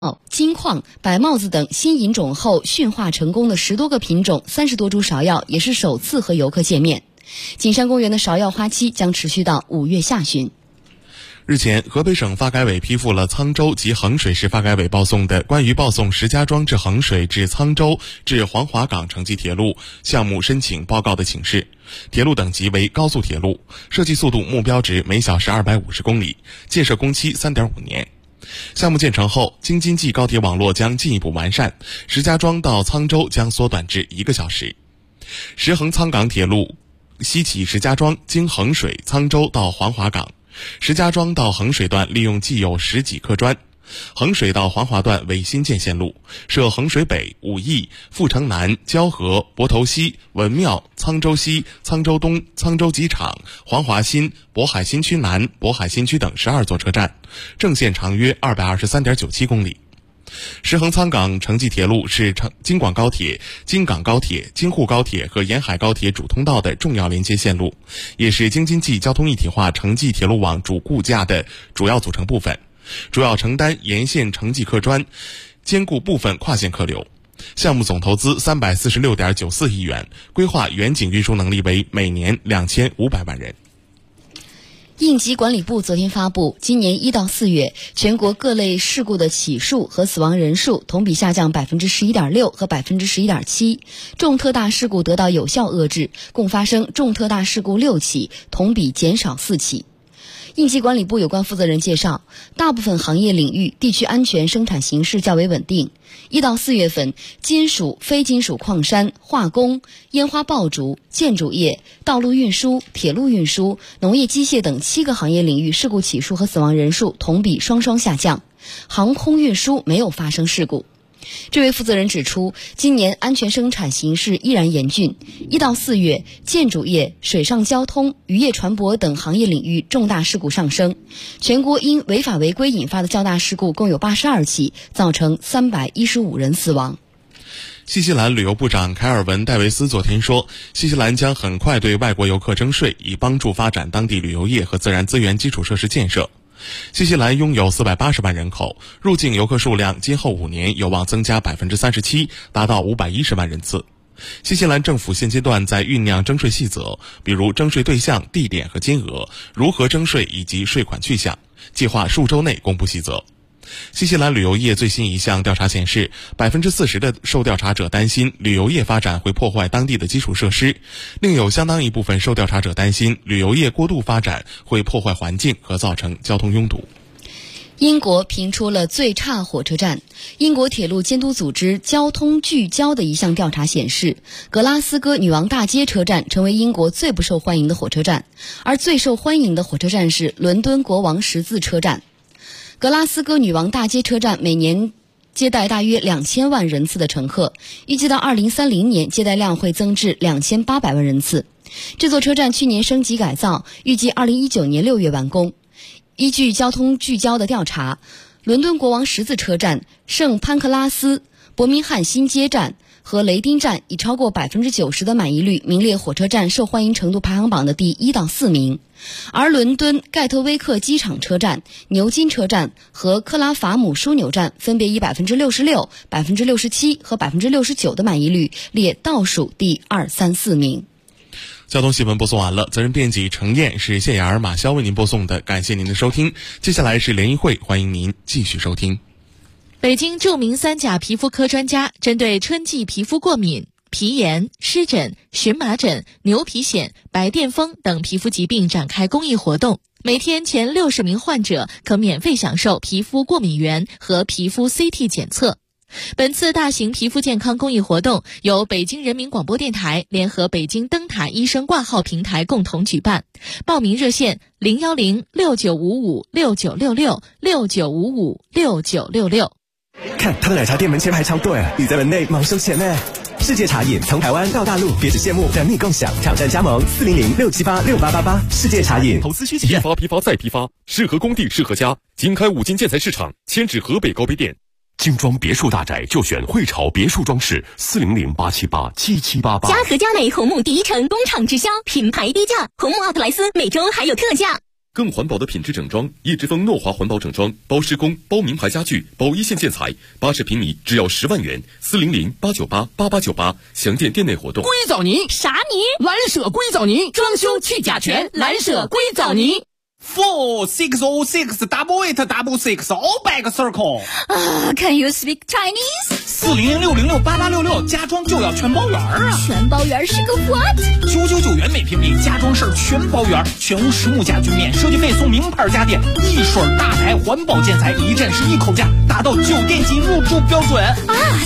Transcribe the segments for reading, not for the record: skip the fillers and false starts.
金矿、白帽子等新引种后驯化成功的10多个品种、30多株芍药也是首次和游客见面。景山公园的芍药花期将持续到5月下旬。 日前，河北省发改委批复了沧州及衡水市发改委报送的关于报送石家庄至衡水至沧州至黄华港城际铁路项目申请报告的请示。铁路等级为高速铁路，设计速度目标值每小时250公里，建设工期3.5年。项目建成后，京津冀高铁网络将进一步完善，石家庄到沧州将缩短至1个小时。石衡沧港铁路西起石家庄，经衡水、沧州到黄华港。石家庄到衡水段利用既有10几客砖，衡水到黄华段为新建线路，设衡水北、武义、阜成南、蛟河、泊头西、文庙、沧州西、沧州东、沧州机场、黄华新、渤海新区南、渤海新区等12座车站，正线长约223.97公里。石衡沧港城际铁路是京广高铁、京港高铁、京沪高铁和沿海高铁主通道的重要连接线路，也是京津冀交通一体化城际铁路网主骨架的主要组成部分，主要承担沿线城际客砖，兼顾部分跨线客流。项目总投资346.94亿元，规划远景运输能力为每年2500万人。 应急管理部昨天发布，今年1到4月，全国各类事故的起数和死亡人数同比下降11.6%和11.7%，重特大事故得到有效遏制，共发生重特大事故6起，同比减少4起。应急管理部有关负责人介绍，大部分行业领域地区安全生产形势较为稳定。1到4月份，金属、非金属矿山、化工、烟花爆竹、建筑业、道路运输、铁路运输、农业机械等7个行业领域事故起数和死亡人数同比双双下降，航空运输没有发生事故。这位负责人指出，今年安全生产形势依然严峻。1到4月，建筑业、水上交通、渔业船舶等行业领域重大事故上升，全国因违法违规引发的较大事故共有82起，造成315人死亡。 新西兰旅游部长凯尔文·戴维斯昨天说，新西兰将很快对外国游客征税，以帮助发展当地旅游业和自然资源基础设施建设。新西兰拥有480万人口，入境游客数量今后5年有望增加37%，达到510万人次。新西兰政府现阶段在酝酿征税细则，比如征税对象、地点和金额、如何征税以及税款去向，计划数周内公布细则。新西兰旅游业最新一项调查显示，40%的受调查者担心旅游业发展会破坏当地的基础设施，另有相当一部分受调查者担心旅游业过度发展会破坏环境和造成交通拥堵。 英国评出了最差火车站。英国铁路监督组织交通聚焦的一项调查显示，格拉斯哥女王大街车站成为英国最不受欢迎的火车站，而最受欢迎的火车站是伦敦国王十字车站。格拉斯哥女王大街车站每年接待大约2000万人次的乘客，预计到2030年接待量会增至2800万人次。这座车站去年升级改造，预计2019年6月完工。依据交通聚焦的调查，伦敦国王十字车站、圣潘克拉斯、伯明翰新街站和雷丁站以超过90%的满意率名列火车站受欢迎程度排行榜的第1到4名。而伦敦盖特威克机场车站、牛津车站和克拉法姆枢纽站分别以66%、67%和69%的满意率列倒数第2、3、4名。 交通新闻播送完了，责任编辑程燕是谢雅尔、马潇为您播送的，感谢您的收听。接下来是联谊会，欢迎您继续收听。 北京著名3甲皮肤科专家针对春季皮肤过敏、皮炎、湿疹、荨麻疹、牛皮癣、白癜风等皮肤疾病展开公益活动，每天前60名患者可免费享受皮肤过敏原和皮肤 CT 检测。本次大型皮肤健康公益活动由北京人民广播电台联合北京灯塔医生挂号平台共同举办，报名热线010-6955-6966，6955-6966。 看他的奶茶店门前排超队，你在门内忙收钱呢。世界茶饮从台湾到大陆，别只羡慕，等你共享。挑战加盟400-678-6888。世界茶饮。 投资需企业批发再批发，适合工地适合家。经开5金建材市场，迁至河北高碑店。 精装别墅大宅就选汇潮别墅装饰，400-878-7788。 嘉禾嘉美红木第一城工厂直销，品牌低价，红木奥特莱斯每周还有特价。 更环保的品质整装，叶之峰诺华环保整装，包施工、包名牌家具、包一线建材，80平米只要10万元，400-898-8898，详见店内活动。 硅藻泥啥泥？ 蓝舍硅藻泥，装修去甲醛，蓝舍硅藻泥。 460688866 all back circle。 Can you speak Chinese？ 400-606-8866，家装就要全包圆啊！ 全包圆是个 what ？999元每平米，家装事儿全包圆，全屋实木家具免设计费，送名牌家电，一水大牌环保建材，一站式一口价，达到酒店级入住标准啊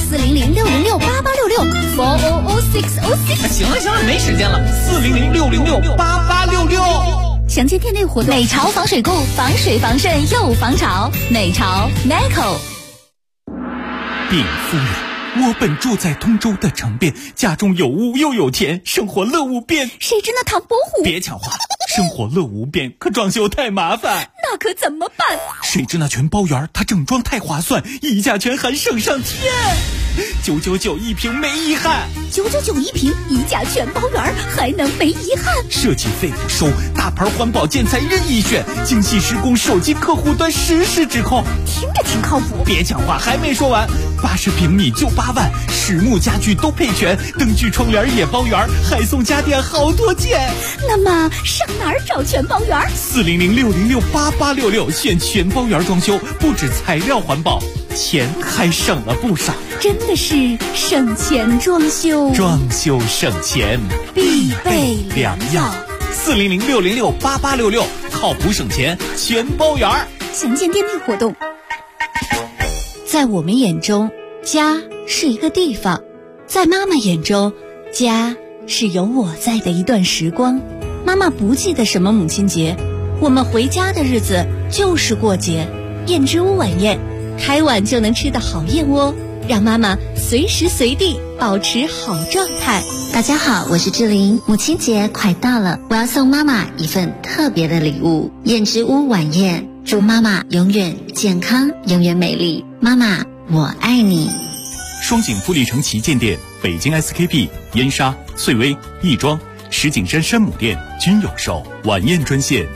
！400-606-8866，400-606。 行了，没时间了，400-606-8866。 详见店内活动。美潮防水固，防水防渗又防潮。美潮 Nico。 禀夫人，我本住在通州的城边，家中有屋又有田，生活乐无边。 谁知那唐伯虎？ 别抢话，生活乐无边，可装修太麻烦。 那可怎么办？ 谁知那全包圆，它整装太划算，一价全含省上天。999一平没遗憾 ，999一平，一价全包圆，还能没遗憾？ 设计费不收，大牌环保建材任意选，精细施工，手机客户端实时指控， 听着挺靠谱。 别抢话，还没说完，80平米就8万，实木家具都配全，灯具窗帘也包圆，还送家电好多件。 那么上哪儿找全包圆 ？400-606-8866，选全包圆装修，不止材料环保，钱还省了不少。 真的是省钱装修， 装修省钱必备良药。 400-606-8866，靠谱省钱全包圆。 详见店内活动。在我们眼中，家是一个地方；在妈妈眼中，家是有我在的一段时光。妈妈不记得什么母亲节，我们回家的日子就是过节。燕之屋晚宴，开碗就能吃的好燕窝，让妈妈随时随地保持好状态。 大家好，我是志玲，母亲节快到了，我要送妈妈一份特别的礼物——燕之屋晚宴，祝妈妈永远健康，永远美丽。妈妈，我爱你。 双井富力城旗舰店、北京 SKP、燕莎、穗薇、亦庄、石景山山姆店均有售。晚宴专线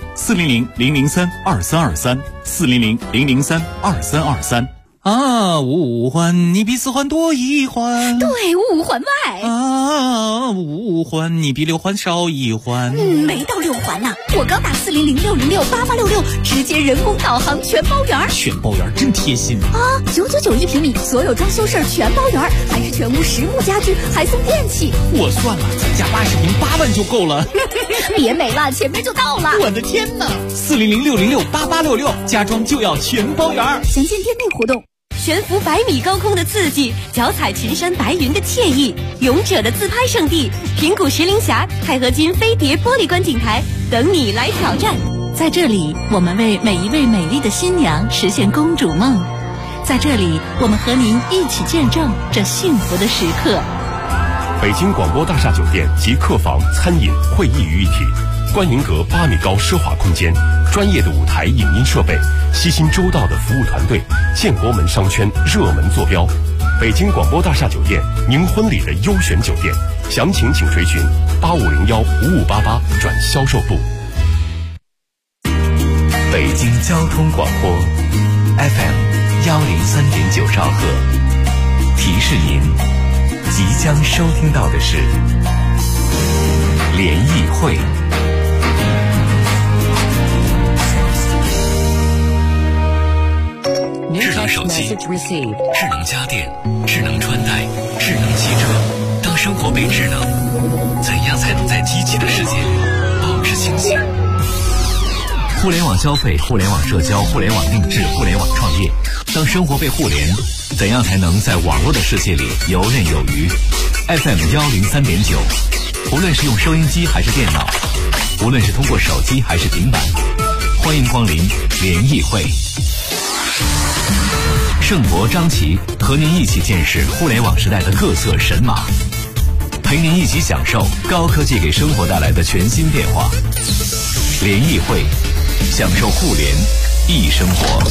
400-003-2323，400-003-2323。五环你比4环多一环， 对，5环外。 5环你比6环少一环。 没到6环呢，我刚打400-606-8866，直接人工导航全包圆。 全包圆真贴心啊！999一平米，所有装修事儿全包圆，还是全屋实木家具，还送电器。 我算了，咱家80平8万就够了。 别美了，前面就到了。 我的天哪！400-606-8866，家装就要全包圆。 详见店内活动。 悬浮100米高空的刺激，脚踩群山白云的惬意，勇者的自拍圣地平谷石林峡钛合金飞碟玻璃观景台等你来挑战。 在这里，我们为每一位美丽的新娘实现公主梦。在这里，我们和您一起见证这幸福的时刻。 北京广播大厦酒店集客房、餐饮、会议于一体，观云阁8米高奢华空间，专业的舞台影音设备，悉心周到的服务团队，建国门商圈热门坐标。北京广播大厦酒店，您婚礼的优选酒店，详情请垂询8501-5588转销售部。 北京交通广播 FM103.9兆赫，提示您即将收听到的是联谊会。智能手机、智能家电、智能穿戴、智能汽车，当生活被智能，怎样才能在机器的世界里保持清醒？互联网消费、互联网社交、互联网定制、互联网创业，当生活被互联，怎样才能在网络的世界里游刃有余？ FM103.9，无论是用收音机还是电脑，无论是通过手机还是平板，欢迎光临联谊会。盛博、张琪和您一起见识互联网时代的各色神马，陪您一起享受高科技给生活带来的全新变化。联谊会，享受互联易生活。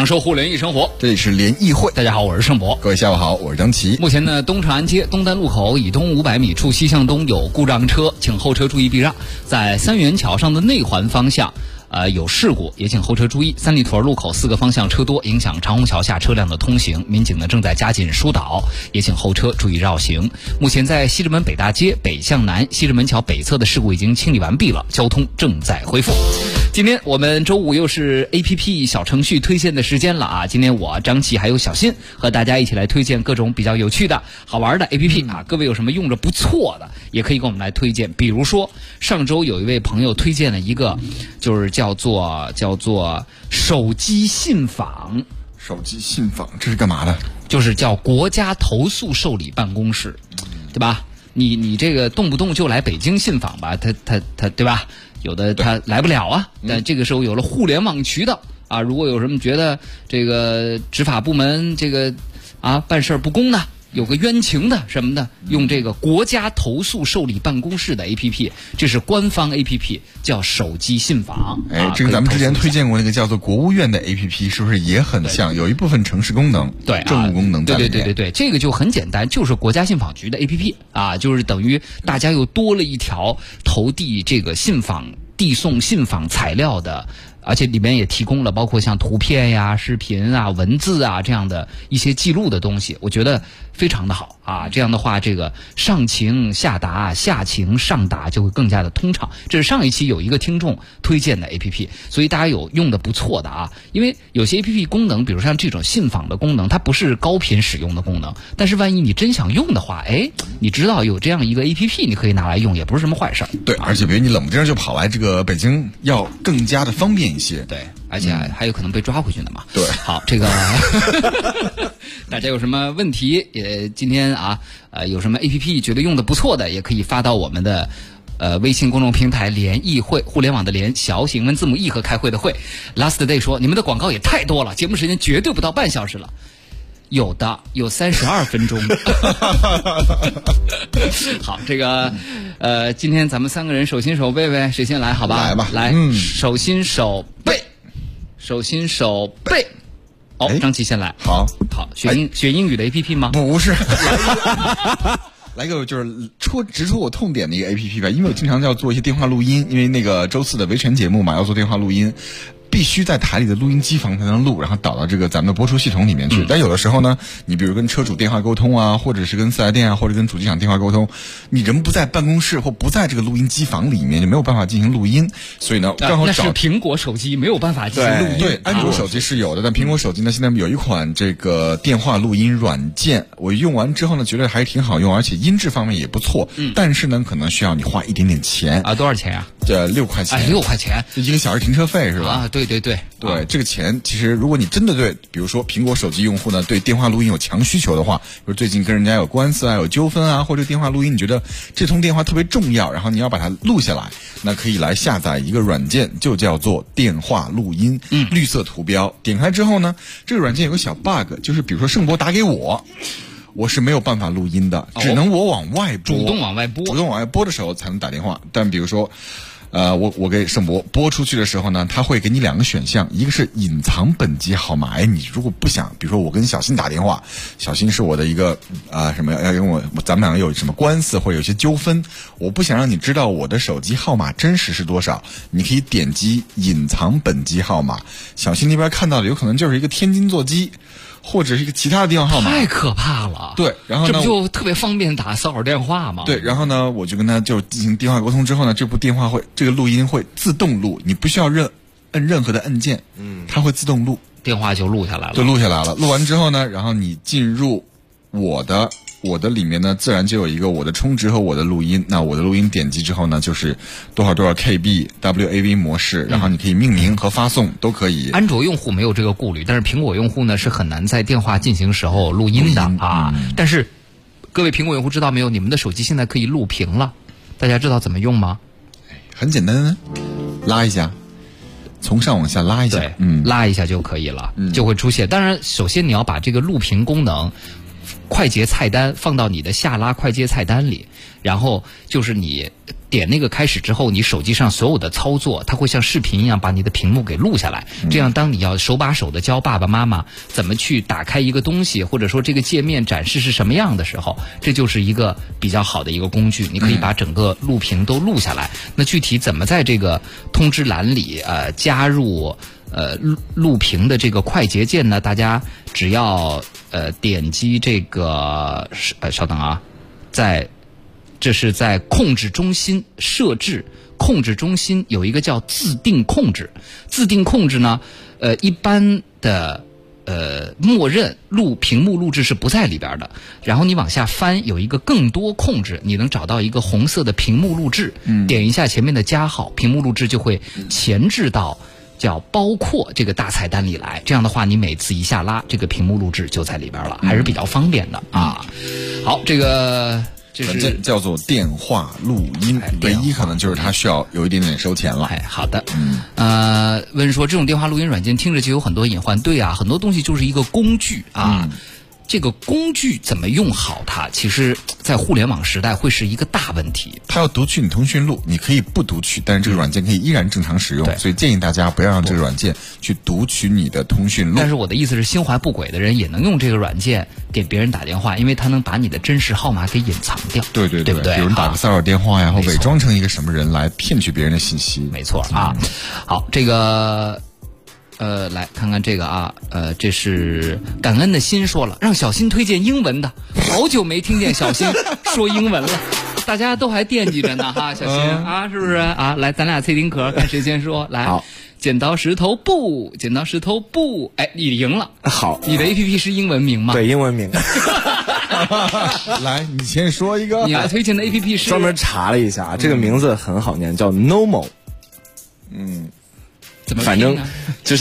享受互联易生活， 这里是联谊会。 大家好，我是盛博。 各位下午好，我是张琪。 目前呢，东长安街东单路口以东500米处西向东有故障车，请后车注意避让。在三元桥上的内环方向有事故，也请后车注意。三里屯路口4个方向车多，影响长虹桥下车辆的通行，民警呢正在加紧疏导，也请后车注意绕行。目前在西直门北大街北向南西直门桥北侧的事故已经清理完毕了，交通正在恢复。今天我们周五又是 APP 小程序推荐的时间了啊！今天我张琪还有小新和大家一起来推荐各种比较有趣的好玩的 APP 啊！各位有什么用着不错的，也可以跟我们来推荐。比如说上周有一位朋友推荐了一个，就是叫做手机信访。 手机信访这是干嘛的？ 就是叫国家投诉受理办公室，对吧？你这个动不动就来北京信访吧，他对吧？有的他来不了啊，但这个时候有了互联网渠道啊，如果有什么觉得这个执法部门这个办事不公的，有个冤情的什么的，用这个国家投诉受理办公室的 APP， 这是官方 APP， 叫手机信访。 这个咱们之前推荐过那个叫做国务院的 APP， 是不是也很像？有一部分城市功能， 对政务功能在里面。 对，这个就很简单，就是国家信访局的 APP 啊，就是等于大家又多了一条投递这个递送信访材料的。而且里面也提供了包括像图片呀、视频啊、文字啊这样的一些记录的东西，我觉得非常的好啊。这样的话，这个上情下达、下情上达就会更加的通畅。这是上一期有一个听众推荐的 APP， 所以大家有用的不错的啊。因为有些 APP 功能，比如像这种信访的功能，它不是高频使用的功能，但是万一你真想用的话，你知道有这样一个 APP， 你可以拿来用，也不是什么坏事。 对，而且比如你冷不丁就跑来这个北京，要更加的方便一些。 对，而且还有可能被抓回去的嘛。 对， 好，这个大家有什么问题？今天有什么 APP 觉得用的不错的，也可以发到我们的微信公众平台联谊会，互联网的联，小写英文字母 E 和开会的会。Last Day 说你们的广告也太多了，节目时间绝对不到半小时了。有32分钟。好，这个今天咱们3个人手心手背呗，谁先来？好吧， 来吧， 来，手心手背。张琪先来。 好， 学英语的 APP 吗？ 不是。来个就是直戳我痛点的一个 APP 吧，因为我经常要做一些电话录音，因为那个周4的维权节目嘛，要做电话录音。必须在台里的录音机房才能录，然后导到这个咱们的播出系统里面去。但有的时候呢，你比如跟车主电话沟通啊，或者是跟四S店啊，或者跟主机厂电话沟通，你人不在办公室或不在这个录音机房里面，就没有办法进行录音。所以呢，刚好那是苹果手机没有办法进行录音。 对，安卓手机是有的，但苹果手机呢，现在有一款这个电话录音软件，我用完之后呢，觉得还挺好用，而且音质方面也不错。但是呢，可能需要你花一点点钱啊。多少钱呀 ？6块钱。 6块钱， 就1个小时停车费是吧？ 啊，对。 这个钱其实如果你真的对，比如说苹果手机用户呢，对电话录音有强需求的话，比如最近跟人家有官司啊、有纠纷啊，或者电话录音你觉得这通电话特别重要，然后你要把它录下来，那可以来下载一个软件，就叫做电话录音。绿色图标，点开之后呢，这个软件有个小 bug， 就是比如说盛博打给我是没有办法录音的，只能我往外播， 主动往外播的时候才能打电话。但比如说我给盛博播出去的时候呢，他会给你2个选项，一个是隐藏本机号码，你如果不想，比如说我跟小新打电话，小新是我的一个什么要跟咱们2个有什么官司或者有些纠纷，我不想让你知道我的手机号码真实是多少，你可以点击隐藏本机号码。小新那边看到的有可能就是一个天津座机，或者是一个其他的电话号码， 太可怕了。 对，然后呢， 这不就特别方便打骚扰电话吗？ 对，然后呢，我就跟他就进行电话沟通之后呢，这个录音会自动录，你不需要摁任何的按键，它会自动录， 电话就录下来了。 录完之后呢，然后你进入我的里面呢，自然就有一个我的充值和我的录音。那我的录音点击之后呢，就是多少 KB WAV 模式，然后你可以命名和发送都可以。 安卓用户没有这个顾虑，但是苹果用户呢是很难在电话进行时候录音的啊。但是各位苹果用户知道没有，你们的手机现在可以录屏了，大家知道怎么用吗？ 很简单，拉一下，从上往下拉一下， 拉一下就可以了，就会出现。当然，首先你要把这个录屏功能快捷菜单放到你的下拉快捷菜单里，然后就是你点那个开始之后，你手机上所有的操作，它会像视频一样把你的屏幕给录下来。这样，当你要手把手的教爸爸妈妈怎么去打开一个东西，或者说这个界面展示是什么样的时候，这就是一个比较好的一个工具。你可以把整个录屏都录下来。那具体怎么在这个通知栏里加入录屏的这个快捷键呢？大家只要点击这个稍等啊，这是在控制中心设置，控制中心有一个叫自定控制。自定控制呢，一般的默认屏幕录制是不在里边的。然后你往下翻，有一个更多控制，你能找到一个红色的屏幕录制，点一下前面的加号，屏幕录制就会前置到叫包括这个大菜单里来。这样的话，你每次一下拉，这个屏幕录制就在里边了，还是比较方便的啊。好，这个软件叫做电话录音，唯一可能就是它需要有一点点收钱了。 好的。问说这种电话录音软件听着就有很多隐患，对啊，很多东西就是一个工具啊。这个工具怎么用好它，其实在互联网时代会是一个大问题。 它要读取你通讯录，你可以不读取，但是这个软件可以依然正常使用，所以建议大家不要让这个软件去读取你的通讯录。 但是我的意思是，心怀不轨的人也能用这个软件给别人打电话，因为它能把你的真实号码给隐藏掉。 对不对？有人打个骚扰电话呀，或伪装成一个什么人来骗取别人的信息。 没错啊。好，这个来看看这个啊，这是感恩的心说了，让小新推荐英文的，好久没听见小新说英文了，大家都还惦记着呢哈，小新啊，是不是啊？来，咱俩脆丁壳，看谁先说。来，好，剪刀石头布，剪刀石头布，哎，你赢了。 好， 你的 APP 是英文名吗？ 对，英文名。 来，你先说一个。 你来推荐的 APP 是？ 专门查了一下，这个名字很好念，叫 Nomo。 怎么反正就是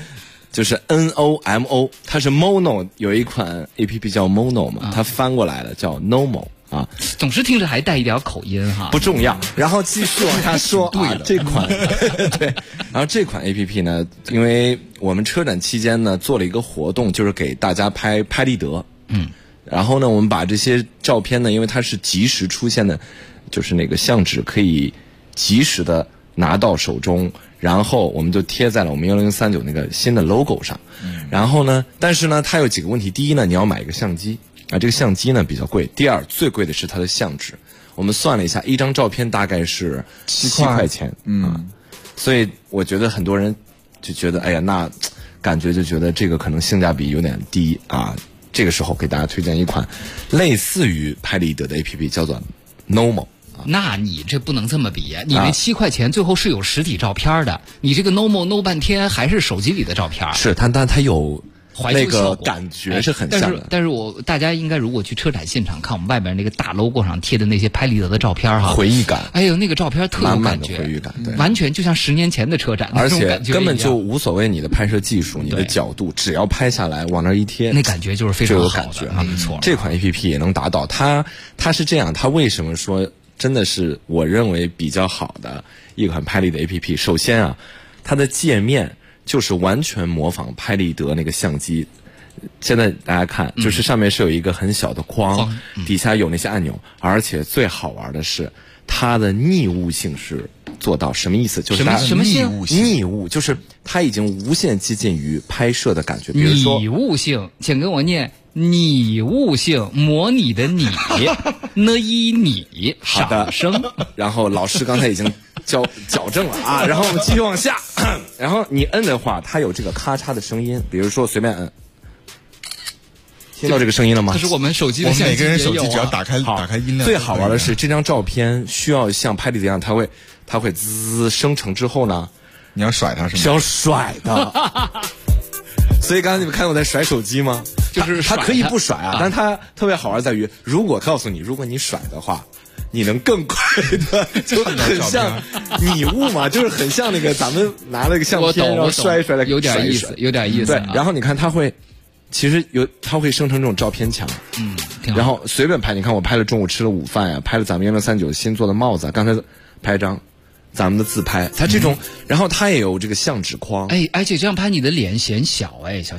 NOMO， 它是 Mono， 有一款 APP 叫 Mono 嘛，它翻过来了叫 Nomo 啊， 总是听着还带一点口音哈， 不重要。然后继续往下说，对了，这款对，然后这款 APP 呢，因为我们车展期间呢做了一个活动，就是给大家拍立得，然后呢我们把这些照片呢，因为它是即时出现的，就是那个相纸可以及时的拿到手中。然后我们就贴在了我们1039那个新的 logo 上，然后呢，但是呢，它有几个问题。第一呢，你要买一个相机啊，这个相机呢比较贵。第二，最贵的是它的相纸，我们算了一下，一张照片大概是7块钱，所以我觉得很多人就觉得，哎呀，那感觉就觉得这个可能性价比有点低啊。这个时候给大家推荐一款类似于拍立得的 APP， 叫做 Nomo。 那你这不能这么比呀！你那7块钱最后是有实体照片的，你这个 No 半天还是手机里的照片。 是它有那个感觉是很像的。 但是大家应该如果去车展现场看我们外边那个大 logo 上贴的那些拍立得的照片哈， 回忆感。 哎呦，那个照片特有感觉， 满满的回忆感，对， 完全就像10年前的车展， 而且根本就无所谓你的拍摄技术、你的角度，只要拍下来往那一贴， 那感觉就是非常好的， 就有感觉啊，没错。 这款 APP 也能达到，它是这样，它为什么说？真的是我认为比较好的一款拍立得 APP。首先啊，它的界面就是完全模仿拍立得那个相机。现在大家看，就是上面是有一个很小的框，底下有那些按钮，而且最好玩的是它的逆物性是做到什么意思？就是它什么逆物就是它已经无限接近于拍摄的感觉。比如说拟物性，请跟我念。拟物性，模拟的拟拟上升。 然后老师刚才已经矫正了啊，然后我们继续往下。然后你摁的话，它有这个咔嚓的声音，比如说随便摁，听到这个声音了吗？ 这是我们手机的相机， 每个人手机只要打开音量。 最好玩的是这张照片需要像拍立得一样，它会滋生成之后呢， 你要甩它是吗？ 是要甩的。所以刚才你们看到我在甩手机吗？ 就是它可以不甩啊，但它特别好玩在于，如果告诉你，如果你甩的话，你能更快的，就很像拟物嘛，就是很像那个咱们拿了个相片然后摔的， 有点意思，有点意思。 对，然后你看它会，其实它会生成这种照片墙，然后随便拍，你看我拍了中午吃了午饭呀，拍了咱们1039新做的帽子，刚才拍张。咱们的自拍，它这种，然后它也有这个相纸框， 而且这样拍你的脸显小，小新，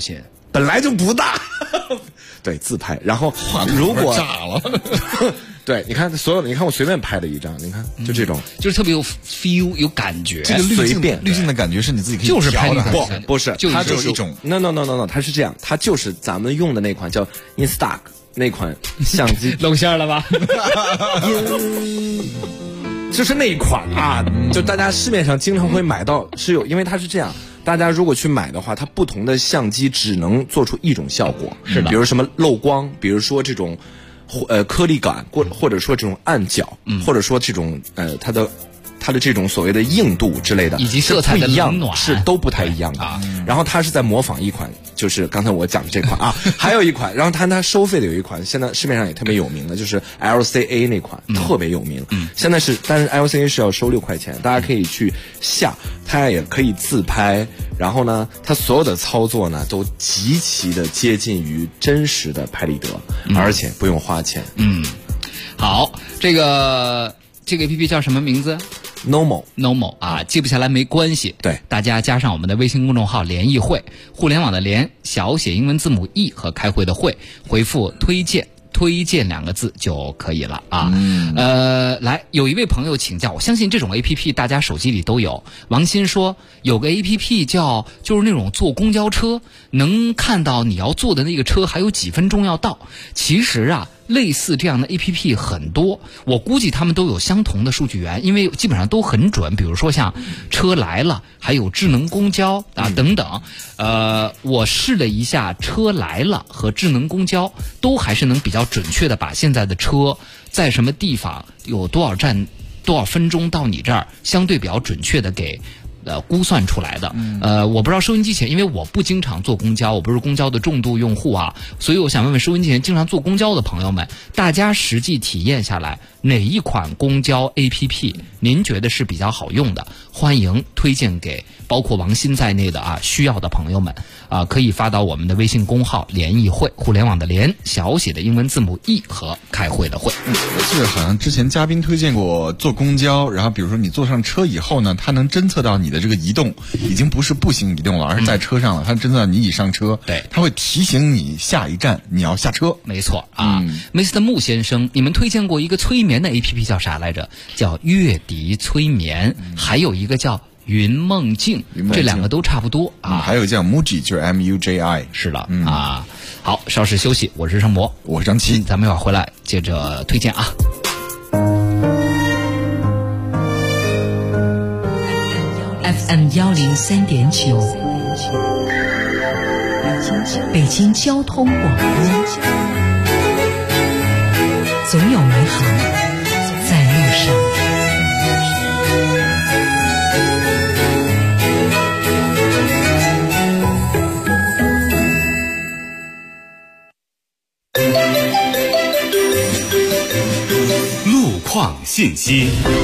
本来就不大，对，自拍。然后如果炸了， 对，你看所有的，你看我随便拍了一张，你看就这种， 就是特别有 feel 有感觉。 这个滤镜的感觉是你自己可以就是拍的， 不是，它就是一种 no， 它是这样，它就是咱们用的那款叫 Instax 那款相机， 露馅了吧？ 就是那一款啊，就大家市面上经常会买到，是有，因为它是这样，大家如果去买的话，它不同的相机只能做出一种效果， 是的， 比如什么漏光，比如说这种颗粒感，或者说这种暗角，或者说这种它的这种所谓的硬度之类的， 以及色彩的冷暖是都不太一样的。然后它是在模仿一款，就是刚才我讲的这款啊，还有一款，然后它收费的有一款，现在市面上也特别有名的，就是 LCA 那款，特别有名。现在是，但是 LCA 是要收6块钱，大家可以去下，它也可以自拍。然后呢，它所有的操作呢都极其的接近于真实的拍立得，而且不用花钱。 好，这个 APP 叫什么名字？Nomo 啊，记不下来没关系。 对， 大家加上我们的微信公众号"联谊会"，互联网的联，小写英文字母 E 和开会的会，回复推荐2个字就可以了啊。来，有一位朋友请教，我相信这种 APP 大家手机里都有。王鑫说有个 APP 就是那种坐公交车能看到你要坐的那个车还有几分钟要到。其实啊，类似这样的 APP 很多，我估计他们都有相同的数据源，因为基本上都很准。比如说像车来了，还有智能公交啊等等。我试了一下，车来了和智能公交都还是能比较准确的把现在的车在什么地方有多少站多少分钟到你这儿，相对比较准确的给估算出来的。我不知道收音机前，因为我不经常坐公交，我不是公交的重度用户啊，所以我想问问收音机前经常坐公交的朋友们，大家实际体验下来，哪一款公交 APP 您觉得是比较好用的？欢迎推荐给包括王鑫在内的需要的朋友们啊，可以发到我们的微信公号"联谊会"，互联网的联，小写的英文字母 E 和开会的会。 我记得好像之前嘉宾推荐过坐公交，然后比如说你坐上车以后呢，它能侦测到你的这个移动已经不是步行移动了，而是在车上了，它侦测到你已上车， 对， 它会提醒你下一站你要下车。 没错啊。Mr. 穆先生，你们推荐过一个催眠的 APP 叫啥来着？叫乐迪催眠，还有一个叫云梦境，这两个都差不多啊。 还有叫 Muji， 就是 MUJI。 是的啊。好，稍事休息，我是盛博， 我是张琪， 咱们一会儿回来接着推荐啊。 FM 103.9，北京交通广播，总有美好在路上。 路况信息。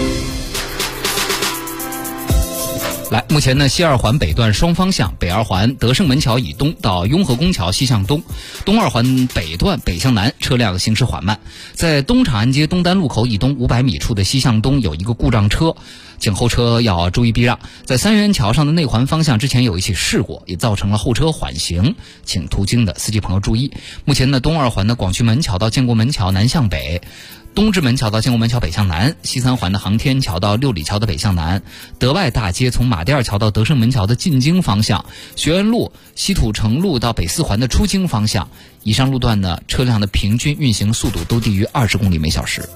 来，目前呢，西二环北段双方向，北二环德胜门桥以东到雍和宫桥西向东，东二环北段北向南车辆行驶缓慢。在东长安街东单路口以东500米处的西向东有一个故障车，请后车要注意避让。在三元桥上的内环方向之前有一起事故，也造成了后车缓行，请途经的司机朋友注意。目前呢，东二环的广渠门桥到建国门桥南向北，东直门桥到建国门桥北向南，西三环的航天桥到六里桥的北向南，德外大街从马甸桥到德胜门桥的进京方向，学院路、西土城路到北四环的出京方向，以上路段呢，车辆的平均运行速度都低于20公里每小时。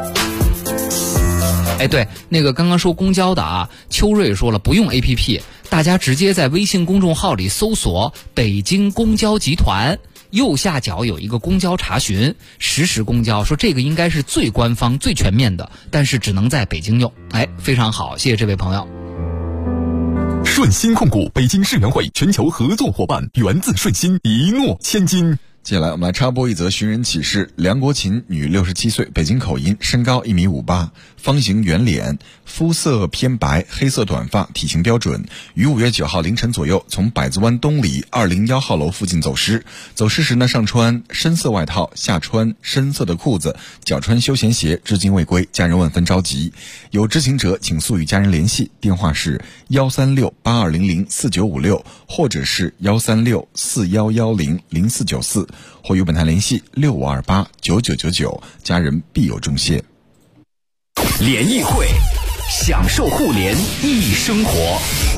哎，对，那个刚刚说公交的啊，秋瑞说了不用 APP， 大家直接在微信公众号里搜索北京公交集团，右下角有一个公交查询，实时公交，说这个应该是最官方最全面的，但是只能在北京用。哎，非常好，谢谢这位朋友。 顺鑫控股北京世园会全球合作伙伴，源自顺鑫，一诺千金。 接下来我们来插播一则寻人启事。梁国琴，女，67岁，北京口音，身高1.58米，方形圆脸，肤色偏白，黑色短发，体型标准。于5月9号凌晨左右从百子湾东里201号楼附近走失。走失时呢，上穿深色外套，下穿深色的裤子，脚穿休闲鞋，至今未归，家人万分着急。有知情者请速与家人联系，电话是13682004956，或者是13641100494，或与本台联系65289999，家人必有重谢。 联谊会，享受互联易生活。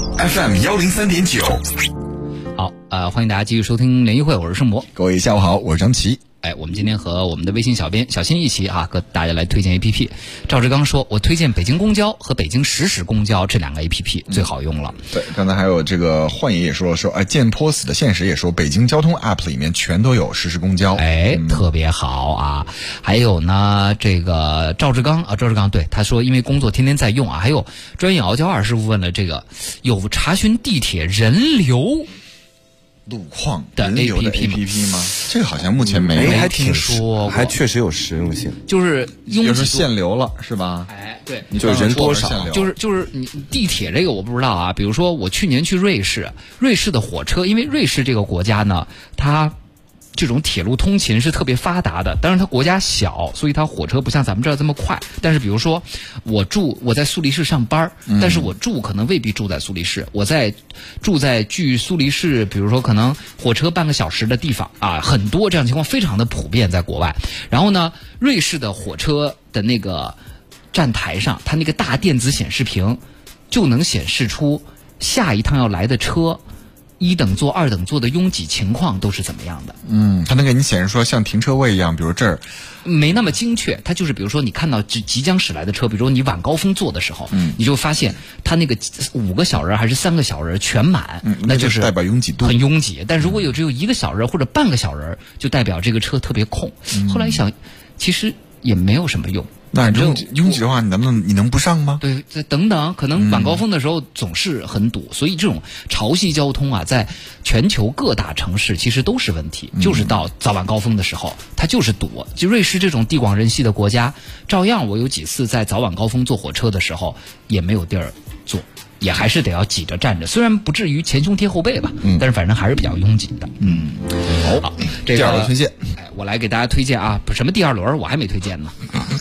FM 103.9。 好，欢迎大家继续收听联谊会，我是盛博。 各位下午好，我是张琪。 我们今天和我们的微信小编小新一起和大家来推荐 APP。赵志刚说，我推荐北京公交和北京实时公交这两个 APP 最好用了。 对，刚才还有这个幻野也说，见坡死的现实也说，北京交通 App 里面全都有实时公交， 特别好啊。还有呢，这个赵志刚对他说，因为工作天天在用还有专业傲娇二师傅问了，这个有查询地铁人流路况的 APP 吗？这个好像目前没听说，还确实有实用性。 就是就是限流了，是吧？ 对， 就是人多少， 就是你地铁这个我不知道啊。比如说我去年去瑞士的火车，因为瑞士这个国家呢，它这种铁路通勤是特别发达的，当然它国家小，所以它火车不像咱们这儿这么快。但是比如说我在苏黎世上班，但是我可能未必住在苏黎世，我住在距苏黎世比如说可能火车半个小时的地方很多这样情况非常的普遍在国外。然后呢，瑞士的火车的那个站台上，它那个大电子显示屏就能显示出下一趟要来的车1等座、2等座的拥挤情况都是怎么样的。 它能给你显示说像停车位一样，比如这儿没那么精确，它就是比如说你看到即将驶来的车，比如说你晚高峰坐的时候，你就发现它那个5个小人还是3个小人全满，那就是代表拥挤度， 很拥挤。但如果只有1个小人或者半个小人，就代表这个车特别空。后来一想，其实也没有什么用。 那拥挤的话，你能不上吗？ 对，等等，可能晚高峰的时候总是很堵，所以这种潮汐交通在全球各大城市其实都是问题，就是到早晚高峰的时候，它就是堵。就瑞士这种地广人稀的国家，照样我有几次在早晚高峰坐火车的时候也没有地儿坐，也还是得要挤着站着，虽然不至于前胸贴后背吧，但是反正还是比较拥挤的。好，这个第2轮推荐， 我来给大家推荐什么第2轮我还没推荐呢。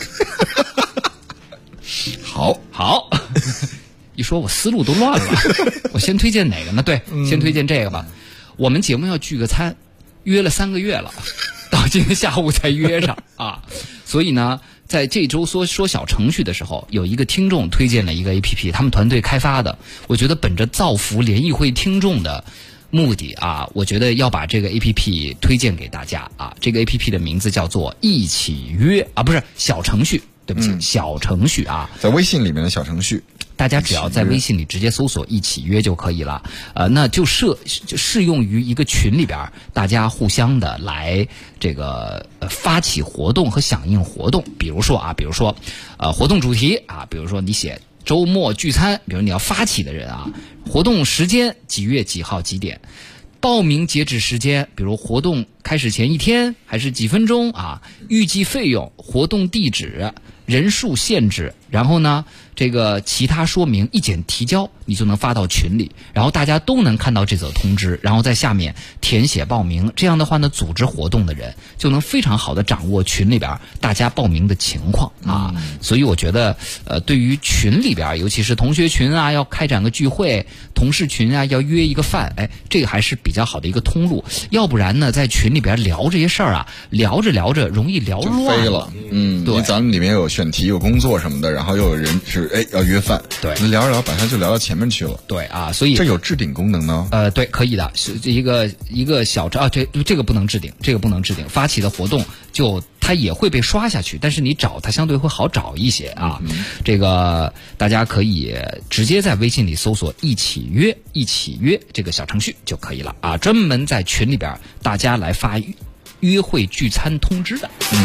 好，一说我思路都乱了。我先推荐哪个呢？对，先推荐这个吧。我们节目要聚个餐，约了3个月了，到今天下午才约上所以呢，在这周说小程序的时候，有一个听众推荐了一个 APP， 他们团队开发的。我觉得本着造福联谊会听众的目的我觉得要把这个 APP 推荐给大家这个 APP 的名字叫做一起约不是小程序。对不起，小程序在微信里面的小程序， 大家只要在微信里直接搜索一起约就可以了。那就适用于一个群里边，大家互相的来这个发起活动和响应活动。比如说活动主题比如说你写周末聚餐，比如你要发起的人活动时间几月几号几点，报名截止时间，比如活动开始前1天还是几分钟预计费用、活动地址、人数限制，然后呢这个其他说明一键提交，你就能发到群里，然后大家都能看到这则通知，然后在下面填写报名。这样的话呢，组织活动的人就能非常好的掌握群里边大家报名的情况所以我觉得对于群里边，尤其是同学群要开展个聚会，同事群要约一个饭，这个还是比较好的一个通路。要不然呢，在群里边聊这些事儿聊着容易聊乱了。 对， 咱们里面有选题、有工作什么的，然后又有人是要约饭， 对， 聊着聊把它就聊到前面去了。 对所以这有置顶功能呢？ 对，可以的，是一个小这个不能置顶，发起的活动它也会被刷下去，但是你找它相对会好找一些这个大家可以直接在微信里搜索一起约这个小程序就可以了专门在群里边大家来发约会聚餐通知的。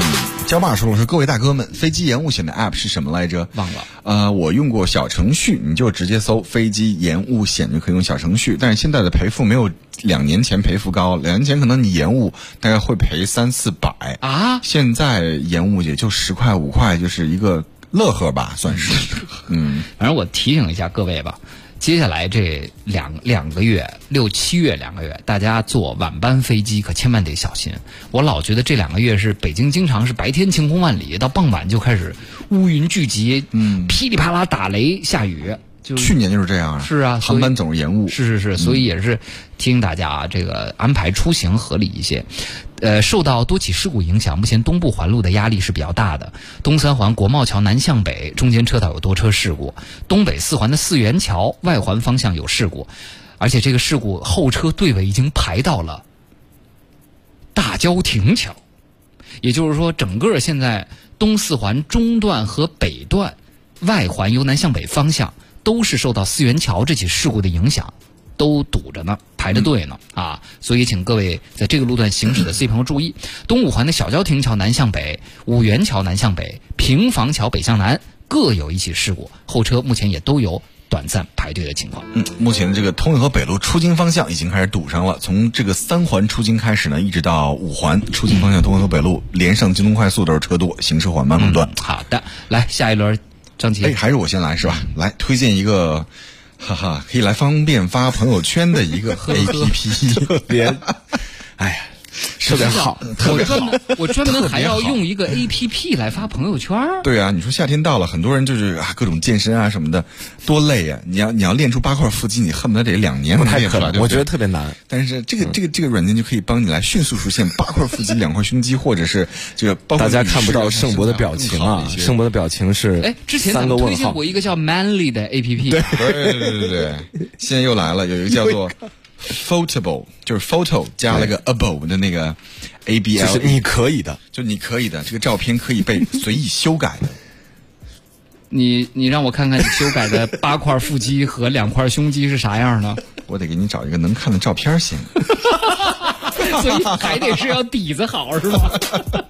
焦爸说了，说各位大哥们，飞机延误险的 app 是什么来着？ 忘了。 我用过小程序，你就直接搜飞机延误险就可以用小程序，但是现在的赔付没有2年前赔付高，2年前可能你延误大概会赔300-400 啊， 现在延误也就10块5块，就是一个乐呵吧，算是。 反正我提醒一下各位吧。接下来这两个月，6、7月2个月，大家坐晚班飞机可千万得小心。我老觉得这2个月是北京经常是白天晴空万里，到傍晚就开始乌云聚集，噼里啪啦打雷下雨。 去年就是这样啊， 是啊， 航班总是延误， 是，所以也是提醒大家啊，这个安排出行合理一些。受到多起事故影响，目前东部环路的压力是比较大的。东三环国贸桥南向北中间车道有多车事故，东北4环的四元桥外环方向有事故，而且这个事故后车队尾已经排到了大郊亭桥，也就是说，整个现在东4环中段和北段外环由南向北方向都是受到四元桥这起事故的影响，都堵着呢，排着队呢啊！所以请各位在这个路段行驶的 C 朋友注意，东5环的小郊亭桥南向北、五元桥南向北、平房桥北向南各有一起事故，后车目前也都有短暂排队的情况。 目前这个通惠河北路出京方向已经开始堵上了，从这个3环出京开始呢，一直到5环出京方向通惠河北路连上京东快速都是车多，行驶缓慢路段。 好的，来下一轮。张琪， 还是我先来是吧？来推荐一个，可以来方便发朋友圈的一个 APP， 特别，哎呀，特别好，特别好。 我专门还要用一个 APP 来发朋友圈。 对啊，你说夏天到了，很多人就是各种健身啊什么的，多累啊！你要练出8块腹肌，你恨不得得2年才练出来， 我觉得特别难。 但是这个软件就可以帮你来迅速实现8块腹肌、2块胸肌，或者是这个包括大家看不到盛博的表情啊，盛博的表情是之前咱们推荐过一个叫 Manly 的 APP， 对，现在又来了，有一个叫做Photable， 就是 photo 加了个 able 的那个 ABL， 就是你可以的， 就你可以的，这个照片可以被随意修改的。 你让我看看你修改的8块腹肌和2块胸肌是啥样呢？ 我得给你找一个能看的照片先。 所以还得是要底子好是吧？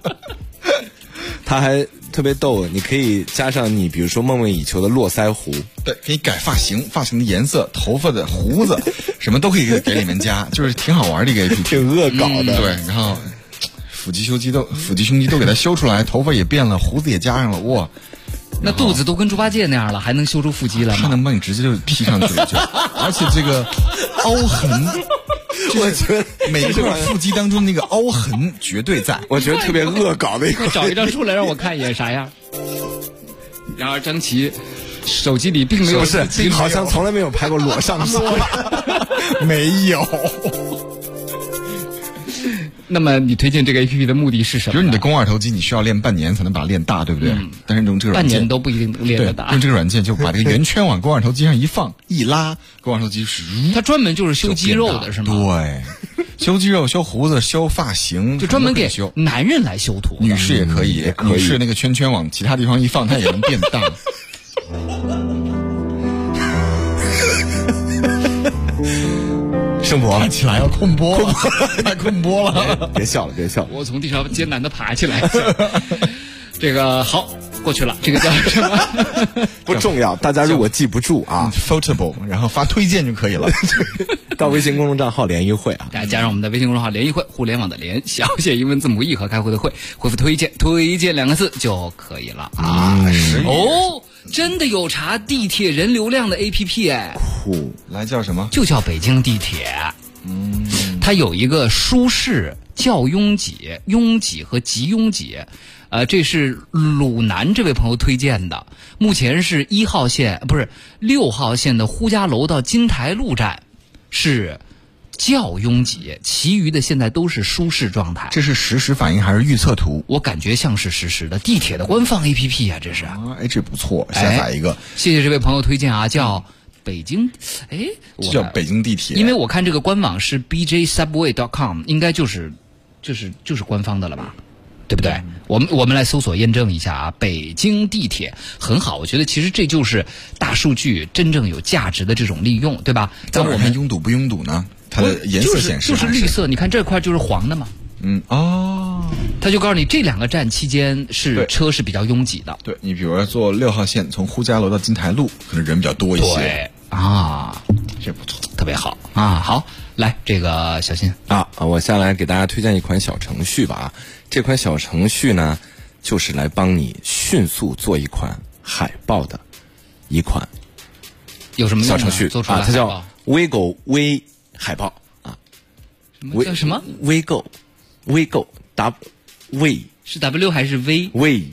他还特别逗，你可以加上你比如说梦寐以求的络腮胡， 对，可以改发型的颜色、头发的胡子，什么都可以给里面加，就是挺好玩的一个 APP， 挺恶搞的。 对，然后腹肌胸肌都给它修出来，头发也变了，胡子也加上了，哇！ 那肚子都跟猪八戒那样了，还能修出腹肌来吗？ 他能帮你直接就 P 上去就，而且这个凹痕，我觉得每个腹肌当中那个凹痕绝对在， 我觉得特别恶搞的一个。 找一张出来让我看一眼啥样。然而张琪手机里并没有， 不是，好像从来没有拍过裸上身， 没有。 那么你推荐这个 APP 的目的是什么？ 比如你的肱二头肌，你需要练半年才能把它练大，对不对？但是用这个软件半年都不一定能练得大。 用这个软件就把这个圆圈往肱二头肌上一放，一拉，肱二头肌是它专门就是修肌肉的是吗？ 对，修肌肉、修胡子、修发型， 就专门给男人来修图。 女士也可以，女士那个圈圈往其他地方一放，它也能变大。 盛博起来要控播了，太控播了， 别笑了，别笑了。 我从地上艰难的爬起来。这个好过去了，这个叫什么？ 不重要，大家如果记不住啊 ，Photable， 然后发推荐就可以了。 到微信公众账号联谊会啊， 大家加上我们的微信公众号联谊会，互联网的联，小写英文字母 E 和开会的会，回复推荐2个字就可以了啊。哦，真的有查地铁人流量的 APP 哎， 酷，来叫什么？ 就叫北京地铁。它有一个舒适、较拥挤、拥挤和极拥挤。这是鲁南这位朋友推荐的，目前是6号线的呼家楼到金台路站是较拥挤，其余的现在都是舒适状态。 这是实时反应还是预测图？ 我感觉像是实时的，地铁的官方 APP 啊，这是。 这不错，下载一个。 谢谢这位朋友推荐啊，叫北京， 叫北京地铁。 因为我看这个官网是 bjsubway.com， 应该就是官方的了吧？对不对？我们来搜索验证一下啊，北京地铁很好，我觉得其实这就是大数据真正有价值的这种利用，对吧？ 但我们拥堵不拥堵呢？它的颜色显示就是绿色，你看这块就是黄的嘛， 他就告诉你这2个站期间车是比较拥挤的。 对，你比如说坐6号线从呼家楼到金台路，可能人比较多一些。 对啊， 这不错， 特别好啊。好，来这个小新我下来给大家推荐一款小程序吧。这款小程序呢，就是来帮你迅速做一款海报的一款有什么小程序做出来它叫 WeGo 微海报叫什么 WeGo W 是 W 还是 V？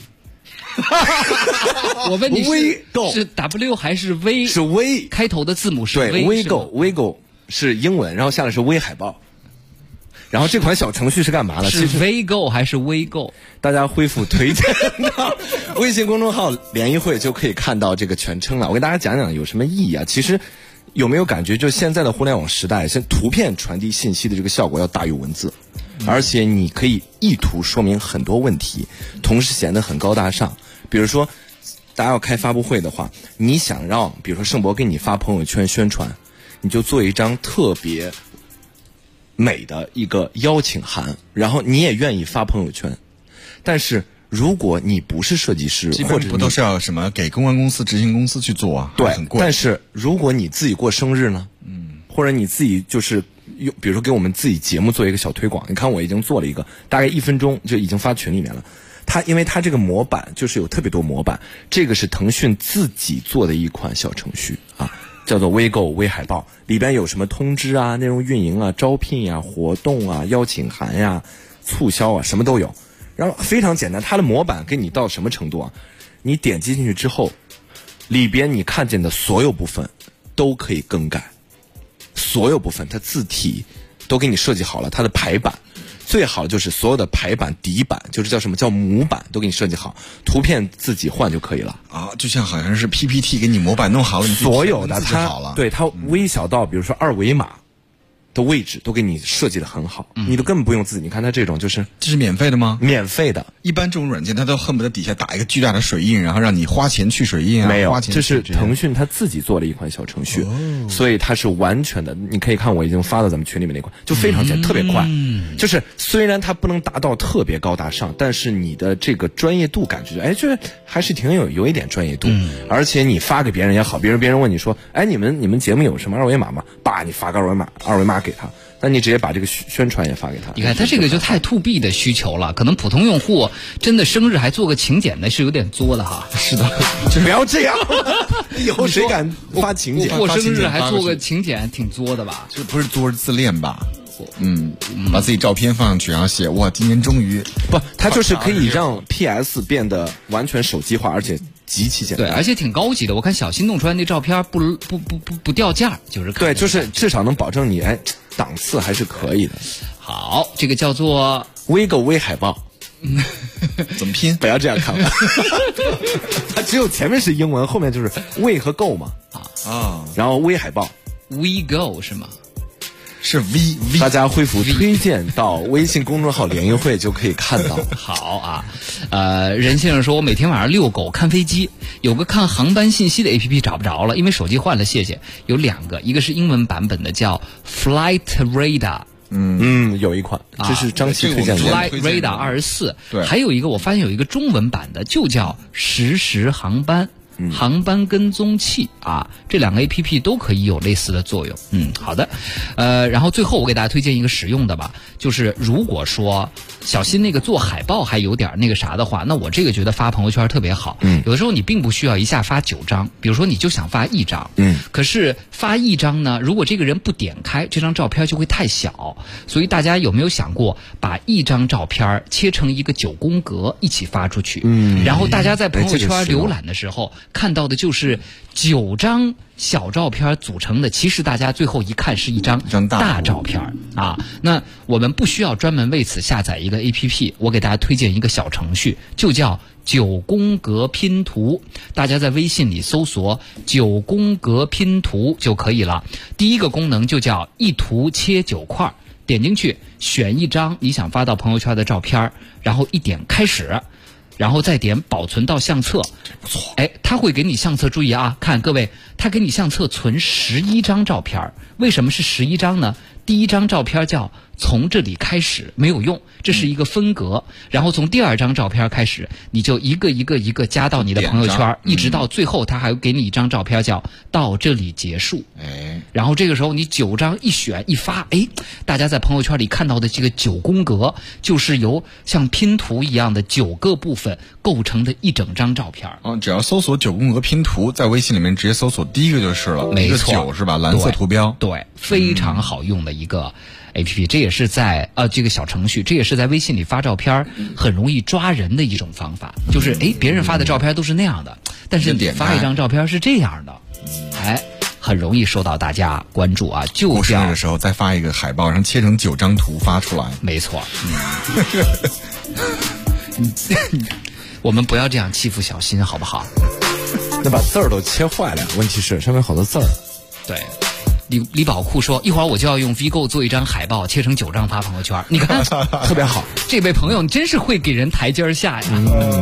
我问你是 W 还是 V？ 是 V 开头的字母是 V。 对 WeGo 是英文，然后下来是微海报。然后这款小程序是干嘛的？ 是 WeGo 还是 WeGo？ 大家恢复推荐到微信公众号联谊会就可以看到这个全称了。我给大家讲讲有什么意义啊。其实有没有感觉，就现在的互联网时代，图片传递信息的这个效果要大于文字，而且你可以意图说明很多问题，同时显得很高大上。比如说大家要开发布会的话，你想让比如说盛博给你发朋友圈宣传，你就做一张特别美的一个邀请函，然后你也愿意发朋友圈。但是如果你不是设计师，或者不都是要什么给公关公司、执行公司去做啊？ 对， 很贵。 但是如果你自己过生日呢？或者你自己就是比如说给我们自己节目做一个小推广，你看我已经做了一个，大概1分钟就已经发群里面了。因为它这个模板就是有特别多模板，这个是腾讯自己做的一款小程序叫做 WeGo 微海报，里边有什么通知啊、内容运营啊、招聘啊、活动啊、邀请函呀、促销啊，什么都有。然后非常简单，它的模板给你到什么程度啊？你点击进去之后，里边你看见的所有部分都可以更改，所有部分它字体都给你设计好了，它的排版。最好就是所有的排版、底版，就是叫什么叫模板，都给你设计好，图片自己换就可以了就像好像是 PPT 给你模板弄好了，你所有的它对它微小到比如说2维码的位置都给你设计的很好，你都根本不用自己。你看它这种这是免费的吗？ 免费的。 一般这种软件它都恨不得底下打一个巨大的水印，然后让你花钱去水印没有， 花钱这是腾讯它自己做了一款小程序，所以它是完全的。你可以看我已经发到咱们群里面那款，就非常简单，特别快。就是虽然它不能达到特别高大上，但是你的这个专业度感觉，这还是挺有一点专业度。而且你发给别人也好，别人问你说，你们节目有什么2维码吗？你发个二维码给他。那你直接把这个宣传也发给他。 你看他这个就太 to B 的需求了，可能普通用户真的生日还做个请柬，那是有点作的哈。 是的， 就不要这样，以后谁敢发请柬？ 过生日还做个请柬，挺作的吧？ 这不是作是自恋吧？把自己照片放上去，然后写哇，今年终于它就是可以让 PS 变得完全手机化，而且极其简单。 对，而且挺高级的。我看小新弄出来那照片不掉价，就是对，就是至少能保证你档次还是可以的。 好，这个叫做 WeGo 微海报。 怎么拼？ 不要这样看了。它只有前面是英文，后面就是 We 和 Go 嘛。然后微海报 WeGo 是吗？ 是 V， 大家恢复推荐到微信公众号联谊会就可以看到。 好啊，任先生说，我每天晚上遛狗看飞机，有个看航班信息的 APP 找不着了，因为手机换了，谢谢。有2个，一个是英文版本的叫 Flight Radar， 有一款，这是张琪推荐的 Flight Radar 24，对，还有一个我发现有一个中文版的，就叫实时航班。航班跟踪器这2个 APP 都可以有类似的作用。好的，然后最后我给大家推荐一个实用的吧，就是如果说小新那个做海报还有点那个啥的话，那我这个觉得发朋友圈特别好。有的时候你并不需要一下发9张，比如说你就想发1张，可是发1张呢，如果这个人不点开，这张照片就会太小。所以大家有没有想过把1张照片切成一个9宫格一起发出去？然后大家在朋友圈浏览的时候看到的就是9张小照片组成的，其实大家最后一看是一张大照片那我们不需要专门为此下载一个 APP， 我给大家推荐一个小程序，就叫9宫格拼图。大家在微信里搜索9宫格拼图就可以了。第一个功能就叫一图切9块，点进去选1张你想发到朋友圈的照片，然后一点开始，然后再点保存到相册。 不错， 他会给你相册，注意看各位，他给你相册存11张照片。为什么是11张呢？第1张照片叫从这里开始没有用，这是一个分隔，然后从第2张照片开始，你就一个一个加到你的朋友圈，一直到最后他还给你一张照片叫到这里结束。然后这个时候你9张一选一发，大家在朋友圈里看到的这个9宫格，就是由像拼图一样的9个部分构成的一整张照片。 只要搜索9宫格拼图，在微信里面直接搜索第一个就是了。 没错， 一个9是吧？蓝色图标。 对，非常好用的一个APP，这也是在这个小程序，这也是在微信里发照片很容易抓人的一种方法。就是别人发的照片都是那样的，但是你发一张照片是这样的，很容易受到大家关注啊。就过生日的时候再发一个海报，然后切成9张图发出来。 没错。我们不要这样欺负小新好不好？ 那把字儿都切坏了，问题是上面好多字儿。 对。李宝库说一会儿我就要用 Vigo 做一张海报，切成9张发朋友圈。你看特别好， 这位朋友你真是会给人台阶下呀。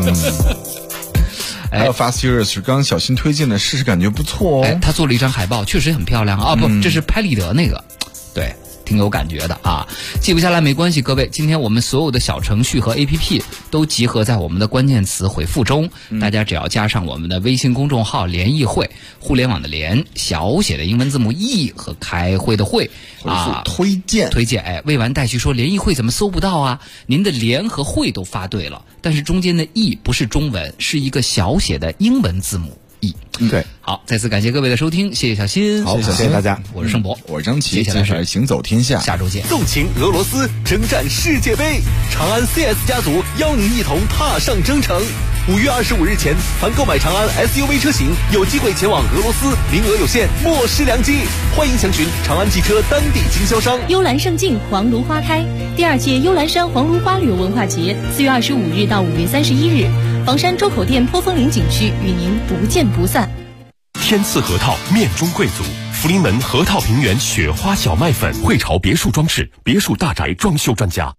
还有 Fast Furious 刚刚小新推荐的，试试感觉不错哦。 他做了一张海报，确实很漂亮啊。不，这是拍立得那个，对，挺有感觉的啊。记不下来没关系，各位，今天我们所有的小程序和 APP 都集合在我们的关键词回复中，大家只要加上我们的微信公众号联谊会，互联网的联，小写的英文字母 E 和开会的会啊， 推荐。 未完待续说联谊会怎么搜不到啊？您的联和会都发对了，但是中间的 E 不是中文，是一个小写的英文字母。 对， 好，再次感谢各位的收听，谢谢小新， 好，谢谢大家， 我是盛博， 我是张琪， 接下来是行走天下， 下周见。 纵情俄罗斯，征战世界杯，长安 CS 家族邀您一同踏上征程。5月25日前，凡购买长安 SUV 车型，有机会前往俄罗斯，名额有限，莫失良机。欢迎详询长安汽车当地经销商。 幽兰胜境，黄芦花开。第2届幽兰山黄芦花旅游文化节4月25日到5月31日，房山周口店坡峰岭景区与您不见不散。 天赐核桃面中贵族，福临门核桃平原雪花小麦粉，汇潮别墅装饰，别墅大宅装修专家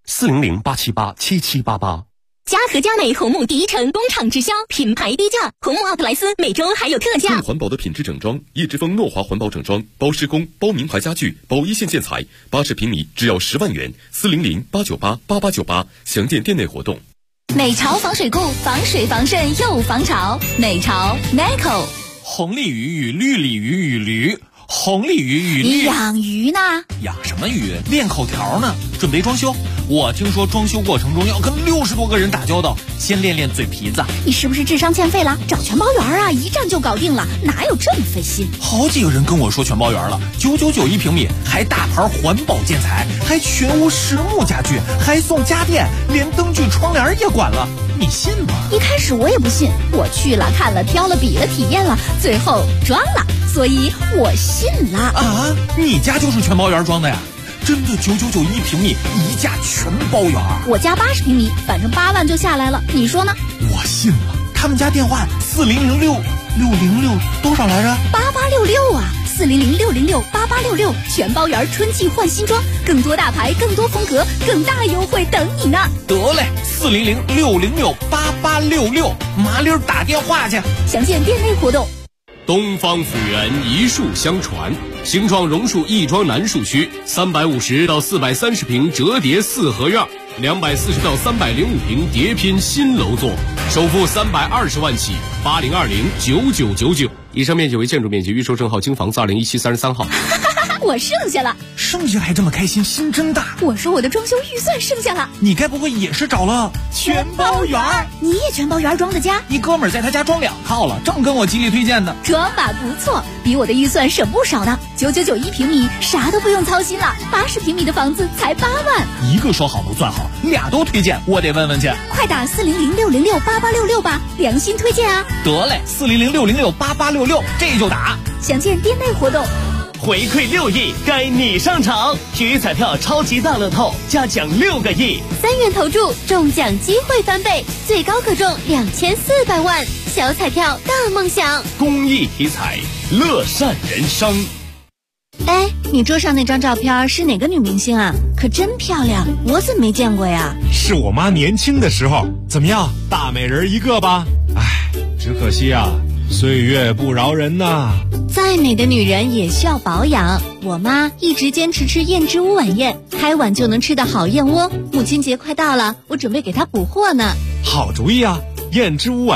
，400-878-7788。 嘉禾佳美红木第一城工厂直销，品牌低价，红木奥特莱斯每周还有特价。 更环保的品质整装，叶之峰诺华环保整装，包施工，包名牌家具，包一线建材，80平米只要10万元，400-898-8898，详见店内活动。 美潮防水固，防水防渗又防潮。美潮 Neco。 红鲤鱼与绿鲤鱼与驴，红鲤鱼与绿。 你养鱼呢？ 养什么鱼？练口条呢。准备装修，我听说装修过程中要跟60多个人打交道，先练练嘴皮子。 你是不是智商欠费了？找全包圆啊，一站就搞定了，哪有这么费心？ 好几个人跟我说全包圆了，999一平米，还大牌环保建材，还全屋实木家具，还送家电，连灯具窗帘也管了，你信吗？ 一开始我也不信，我去了看了挑了比了体验了，最后装了，所以我信了。 啊，你家就是全包圆装的呀？真的999一平米，一价全包圆。 我家80平米，反正8万就下来了，你说呢？ 我信了。他们家电话4006多少来着 ？8866啊，400-606-8866，全包圆，春季换新装，更多大牌，更多风格，更大优惠等你呢。 得嘞，400-606-8866，麻溜打电话去。 详见店内活动。 东方府园一树相传，形状榕树亦庄南树区，350到430平折叠4合院，240到305平叠拼新楼座，首付320万起，80209999。以上面积为建筑面积，预售证号京房子2017 33号。 我剩下了， 剩下还这么开心，心真大。 我说我的装修预算剩下了， 你该不会也是找了全包圆？ 你也全包圆装的家？ 一哥们儿在他家装2套了，正跟我极力推荐呢。 装吧不错，比我的预算省不少呢。999一平米，啥都不用操心了，80平米的房子才8万。 一个说好不算好，俩都推荐，我得问问去。 快打400-606-8866吧，良心推荐啊！ 得嘞，400-606-8866，这就打。 详见店内活动。 回馈6亿，该你上场！体育彩票超级大乐透，加奖6个亿 ，3元投注，中奖机会翻倍，最高可中2400万。小彩票大梦想， 公益体彩，乐善人生。 哎，你桌上那张照片是哪个女明星啊？可真漂亮，我怎么没见过呀？ 是我妈年轻的时候。怎么样，大美人一个吧？哎，只可惜啊， 岁月不饶人呐。 再美的女人也需要保养。我妈一直坚持吃燕之屋晚宴，开碗就能吃的好燕窝。母亲节快到了，我准备给她补货呢。 好主意啊！燕之屋晚